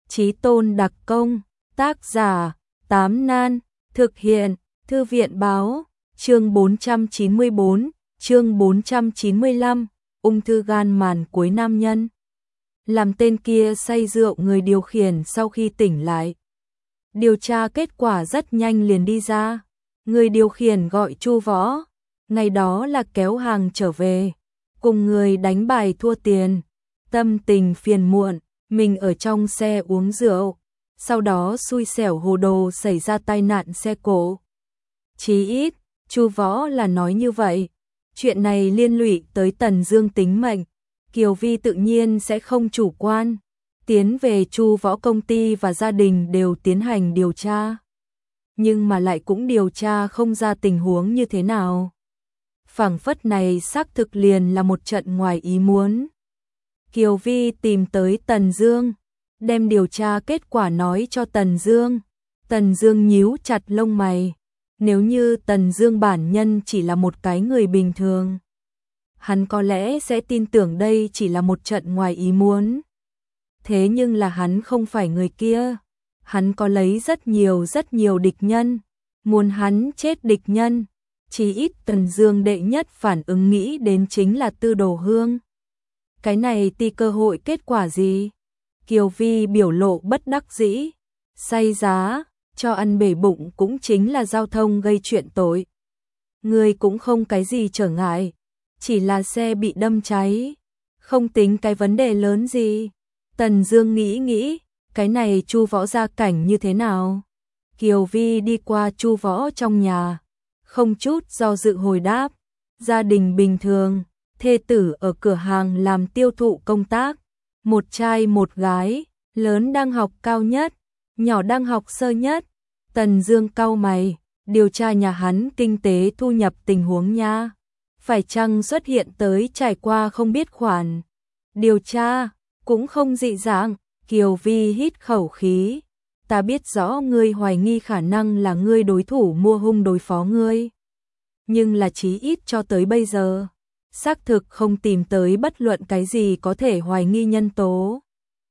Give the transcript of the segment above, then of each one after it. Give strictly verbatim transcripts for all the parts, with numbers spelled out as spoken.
Chí Tôn đặc công, tác giả, Tám Nan, thực hiện, Thư viện báo, chương bốn trăm chín mươi bốn, chương bốn trăm chín mươi lăm, ung thư gan màn cuối nam nhân. Làm tên kia say rượu người điều khiển sau khi tỉnh lại. Điều tra kết quả rất nhanh liền đi ra. Người điều khiển gọi Chu Võ, ngày đó là kéo hàng trở về, cùng người đánh bài thua tiền, tâm tình phiền muộn, mình ở trong xe uống rượu, sau đó xui xẻo hồ đồ xảy ra tai nạn xe cộ. Chí ít, Chu Võ là nói như vậy. Chuyện này liên lụy tới Tần Dương tính mệnh, Kiều Vi tự nhiên sẽ không chủ quan. Tiến về Chu Võ công ty và gia đình đều tiến hành điều tra. Nhưng mà lại cũng điều tra không ra tình huống như thế nào. Phảng phất này xác thực liền là một trận ngoài ý muốn. Kiều Vi tìm tới Tần Dương, đem điều tra kết quả nói cho Tần Dương. Tần Dương nhíu chặt lông mày. Nếu như Tần Dương bản nhân chỉ là một cái người bình thường, hắn có lẽ sẽ tin tưởng đây chỉ là một trận ngoài ý muốn. Thế nhưng là hắn không phải người kia. Hắn có lấy rất nhiều rất nhiều địch nhân, muốn hắn chết địch nhân. Chỉ ít Tần Dương đệ nhất phản ứng nghĩ đến chính là Tư Đồ Hương. Cái này ti cơ hội kết quả gì? Kiều Vi biểu lộ bất đắc dĩ, say giá, cho ăn bể bụng cũng chính là giao thông gây chuyện tội. Người cũng không cái gì trở ngại, chỉ là xe bị đâm cháy, không tính cái vấn đề lớn gì. Tần Dương nghĩ nghĩ, cái này Chu Võ gia cảnh như thế nào? Kiều Vi đi qua Chu Võ trong nhà, không chút do dự hồi đáp, gia đình bình thường, thê tử ở cửa hàng làm tiêu thụ công tác, một trai một gái, lớn đang học cao nhất, nhỏ đang học sơ nhất. Tần Dương cau mày, điều tra nhà hắn kinh tế thu nhập tình huống nha, phải chăng xuất hiện tới trải qua không biết khoản. Điều tra cũng không dị dạng. Kiều Vi hít khẩu khí, ta biết rõ ngươi hoài nghi khả năng là ngươi đối thủ mua hung đối phó ngươi, nhưng là chí ít cho tới bây giờ, xác thực không tìm tới bất luận cái gì có thể hoài nghi nhân tố.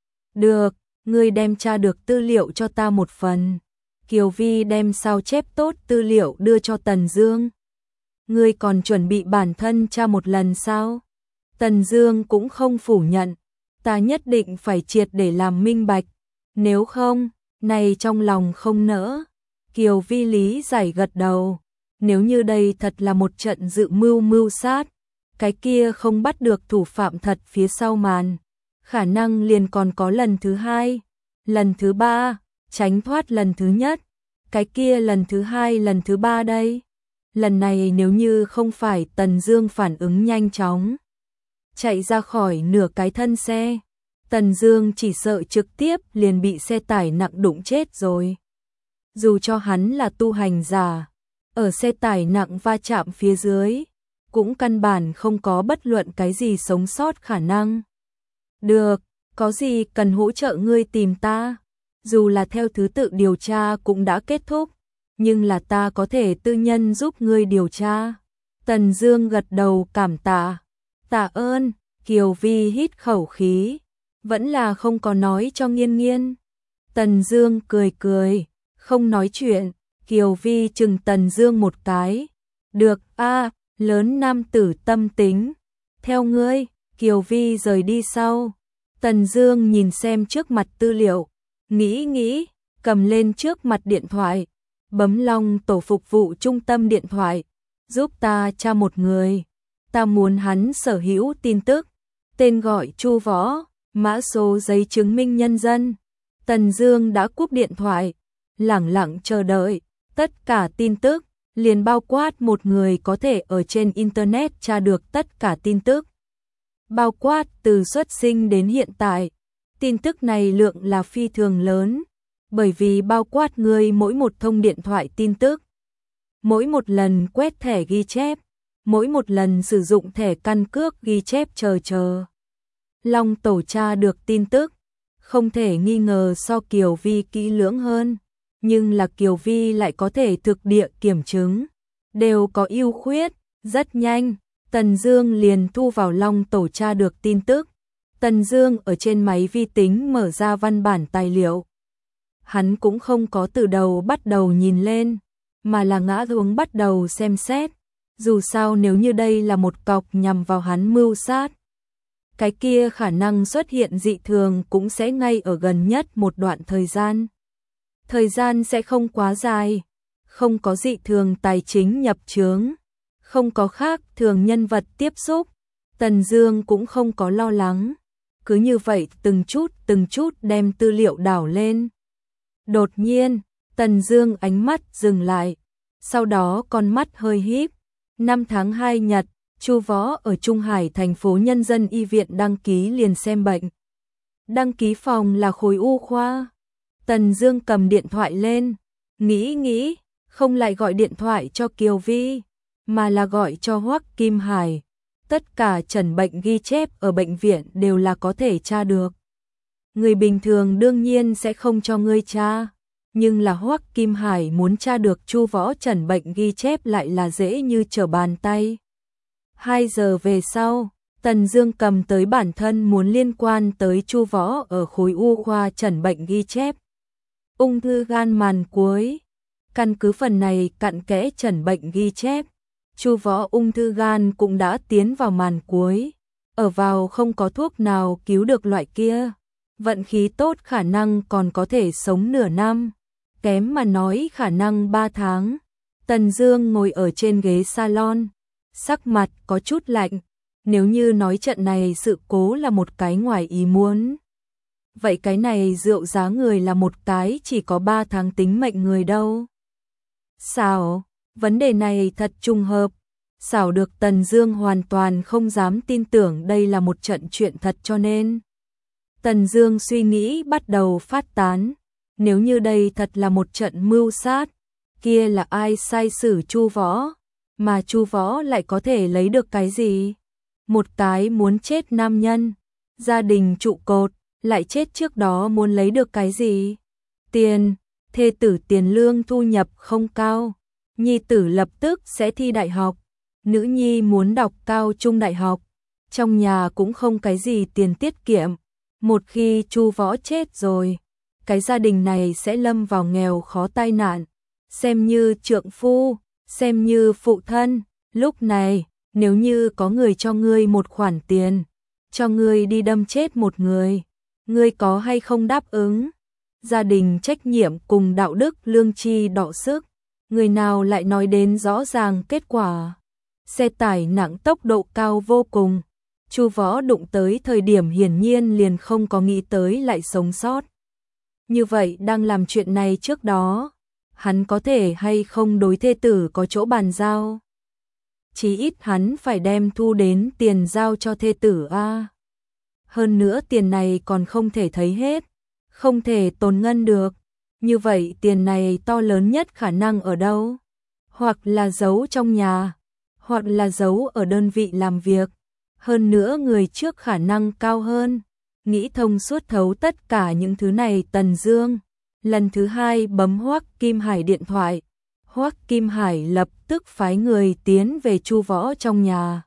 Được, ngươi đem tra được tư liệu cho ta một phần. Kiều Vi đem sao chép tốt tư liệu đưa cho Tần Dương. Ngươi còn chuẩn bị bản thân tra một lần sao? Tần Dương cũng không phủ nhận. Ta nhất định phải triệt để làm minh bạch, nếu không, này trong lòng không nỡ. Kiều Vi lý giải gật đầu, nếu như đây thật là một trận dự mưu mưu sát, cái kia không bắt được thủ phạm thật phía sau màn, khả năng liền còn có lần thứ hai, lần thứ ba, tránh thoát lần thứ nhất, cái kia lần thứ hai lần thứ ba đây. Lần này nếu như không phải Tần Dương phản ứng nhanh chóng, chạy ra khỏi nửa cái thân xe, Tần Dương chỉ sợ trực tiếp liền bị xe tải nặng đụng chết rồi. Dù cho hắn là tu hành giả, ở xe tải nặng va chạm phía dưới, cũng căn bản không có bất luận cái gì sống sót khả năng. Được, có gì cần hỗ trợ ngươi tìm ta, dù là theo thứ tự điều tra cũng đã kết thúc, nhưng là ta có thể tư nhân giúp ngươi điều tra. Tần Dương gật đầu cảm tạ. Tạ ơn. Kiều Vi hít khẩu khí, vẫn là không có nói cho Nghiên Nghiên. Tần Dương cười cười, không nói chuyện. Kiều Vi chừng Tần Dương một cái. Được a, lớn nam tử tâm tính. Theo ngươi. Kiều Vi rời đi sau. Tần Dương nhìn xem trước mặt tư liệu, nghĩ nghĩ, cầm lên trước mặt điện thoại, bấm Long tổ phục vụ trung tâm điện thoại, giúp ta tra một người. Ta muốn hắn sở hữu tin tức, tên gọi Chu Võ, mã số giấy chứng minh nhân dân. Tần Dương đã cúp điện thoại, lẳng lặng chờ đợi. Tất cả tin tức, liền bao quát một người có thể ở trên internet tra được tất cả tin tức, bao quát từ xuất sinh đến hiện tại. Tin tức này lượng là phi thường lớn, bởi vì bao quát người mỗi một thông điện thoại tin tức, mỗi một lần quét thẻ ghi chép, mỗi một lần sử dụng thẻ căn cước ghi chép chờ chờ. Long tổ tra được tin tức, không thể nghi ngờ so Kiều Vi kỹ lưỡng hơn, nhưng là Kiều Vi lại có thể thực địa kiểm chứng, đều có ưu khuyết. Rất nhanh, Tần Dương liền thu vào Long tổ tra được tin tức, Tần Dương ở trên máy vi tính mở ra văn bản tài liệu. Hắn cũng không có từ đầu bắt đầu nhìn lên, mà là ngã xuống bắt đầu xem xét. Dù sao nếu như đây là một cọc nhằm vào hắn mưu sát, cái kia khả năng xuất hiện dị thường cũng sẽ ngay ở gần nhất một đoạn thời gian. Thời gian sẽ không quá dài, không có dị thường tài chính nhập chướng, không có khác thường nhân vật tiếp xúc. Tần Dương cũng không có lo lắng, cứ như vậy từng chút từng chút đem tư liệu đảo lên. Đột nhiên, Tần Dương ánh mắt dừng lại, sau đó con mắt hơi híp. Năm tháng hai nhật, Chu Võ ở Trung Hải thành phố Nhân dân y viện đăng ký liền xem bệnh. Đăng ký phòng là khối u khoa. Tần Dương cầm điện thoại lên, nghĩ nghĩ, không lại gọi điện thoại cho Kiều Vi, mà là gọi cho Hoắc Kim Hải. Tất cả chẩn bệnh ghi chép ở bệnh viện đều là có thể tra được. Người bình thường đương nhiên sẽ không cho ngươi tra, nhưng là Hoắc Kim Hải muốn tra được Chu Võ chẩn bệnh ghi chép lại là dễ như trở bàn tay. Hai giờ về sau, Tần Dương cầm tới bản thân muốn liên quan tới Chu Võ ở khối u khoa chẩn bệnh ghi chép. Ung thư gan màn cuối. Căn cứ phần này cặn kẽ chẩn bệnh ghi chép, Chu Võ ung thư gan cũng đã tiến vào màn cuối, ở vào không có thuốc nào cứu được loại kia. Vận khí tốt khả năng còn có thể sống nửa năm, kém mà nói khả năng ba tháng. Tần Dương ngồi ở trên ghế salon, sắc mặt có chút lạnh. Nếu như nói trận này sự cố là một cái ngoài ý muốn, vậy cái này rượu giá người là một cái chỉ có ba tháng tính mệnh người đâu. Sao? Vấn đề này thật trùng hợp. Xảo được Tần Dương hoàn toàn không dám tin tưởng đây là một trận chuyện thật cho nên. Tần Dương suy nghĩ bắt đầu phát tán. Nếu như đây thật là một trận mưu sát, kia là ai sai xử Chu Võ? Mà Chu Võ lại có thể lấy được cái gì? Một cái muốn chết nam nhân, gia đình trụ cột, lại chết trước đó muốn lấy được cái gì? Tiền, thê tử tiền lương thu nhập không cao, nhi tử lập tức sẽ thi đại học, nữ nhi muốn đọc cao trung đại học, trong nhà cũng không cái gì tiền tiết kiệm. Một khi Chu Võ chết rồi, cái gia đình này sẽ lâm vào nghèo khó tai nạn, xem như trượng phu, xem như phụ thân. Lúc này, nếu như có người cho ngươi một khoản tiền, cho ngươi đi đâm chết một người, ngươi có hay không đáp ứng? Gia đình trách nhiệm cùng đạo đức lương tri đọ sức, người nào lại nói đến rõ ràng kết quả. Xe tải nặng tốc độ cao vô cùng, Chu Võ đụng tới thời điểm hiển nhiên liền không có nghĩ tới lại sống sót. Như vậy đang làm chuyện này trước đó, hắn có thể hay không đối thê tử có chỗ bàn giao? Chí ít hắn phải đem thu đến tiền giao cho thê tử a. Hơn nữa tiền này còn không thể thấy hết, không thể tồn ngân được. Như vậy tiền này to lớn nhất khả năng ở đâu? Hoặc là giấu trong nhà, hoặc là giấu ở đơn vị làm việc. Hơn nữa người trước khả năng cao hơn. Nghĩ thông suốt thấu tất cả những thứ này, Tần Dương lần thứ hai bấm Hoắc Kim Hải điện thoại. Hoắc Kim Hải lập tức phái người tiến về Chu Võ trong nhà.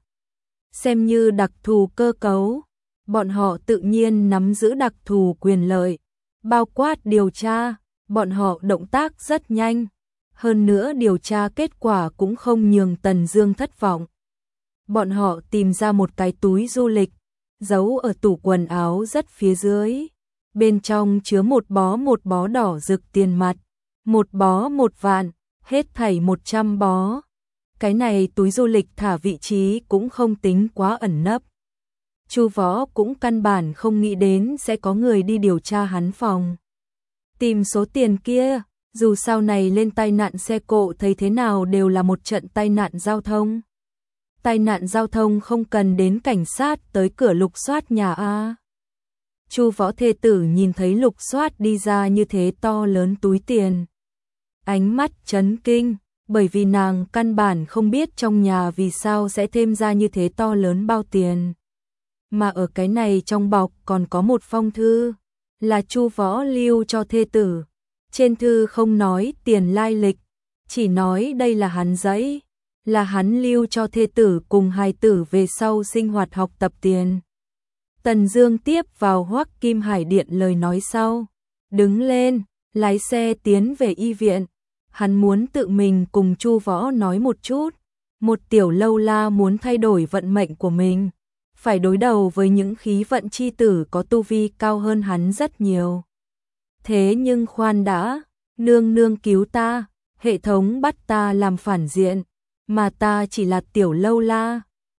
Xem như đặc thù cơ cấu, bọn họ tự nhiên nắm giữ đặc thù quyền lợi, bao quát điều tra, bọn họ động tác rất nhanh. Hơn nữa điều tra kết quả cũng không nhường Tần Dương thất vọng. Bọn họ tìm ra một cái túi du lịch, giấu ở tủ quần áo rất phía dưới. Bên trong chứa một bó một bó đỏ rực tiền mặt, một bó một vạn, hết thảy một trăm bó. Cái này túi du lịch thả vị trí cũng không tính quá ẩn nấp. Chu Võ cũng căn bản không nghĩ đến sẽ có người đi điều tra hắn phòng. Tìm số tiền kia, dù sau này lên tai nạn xe cộ thấy thế nào đều là một trận tai nạn giao thông. Tai nạn giao thông không cần đến cảnh sát tới cửa lục soát nhà a. Chu Võ thê tử nhìn thấy lục soát đi ra như thế to lớn túi tiền, ánh mắt chấn kinh, bởi vì nàng căn bản không biết trong nhà vì sao sẽ thêm ra như thế to lớn bao tiền. Mà ở cái này trong bọc còn có một phong thư, là Chu Võ lưu cho thê tử. Trên thư không nói tiền lai lịch, chỉ nói đây là hắn giấy, là hắn lưu cho thê tử cùng hài tử về sau sinh hoạt học tập tiền. Tần Dương tiếp vào Hoắc Kim Hải Điện lời nói sau, đứng lên, lái xe tiến về y viện. Hắn muốn tự mình cùng Chu Võ nói một chút, một tiểu lâu la muốn thay đổi vận mệnh của mình, phải đối đầu với những khí vận chi tử có tu vi cao hơn hắn rất nhiều. Thế nhưng khoan đã, nương nương cứu ta, hệ thống bắt ta làm phản diện, mà ta chỉ là tiểu lâu la,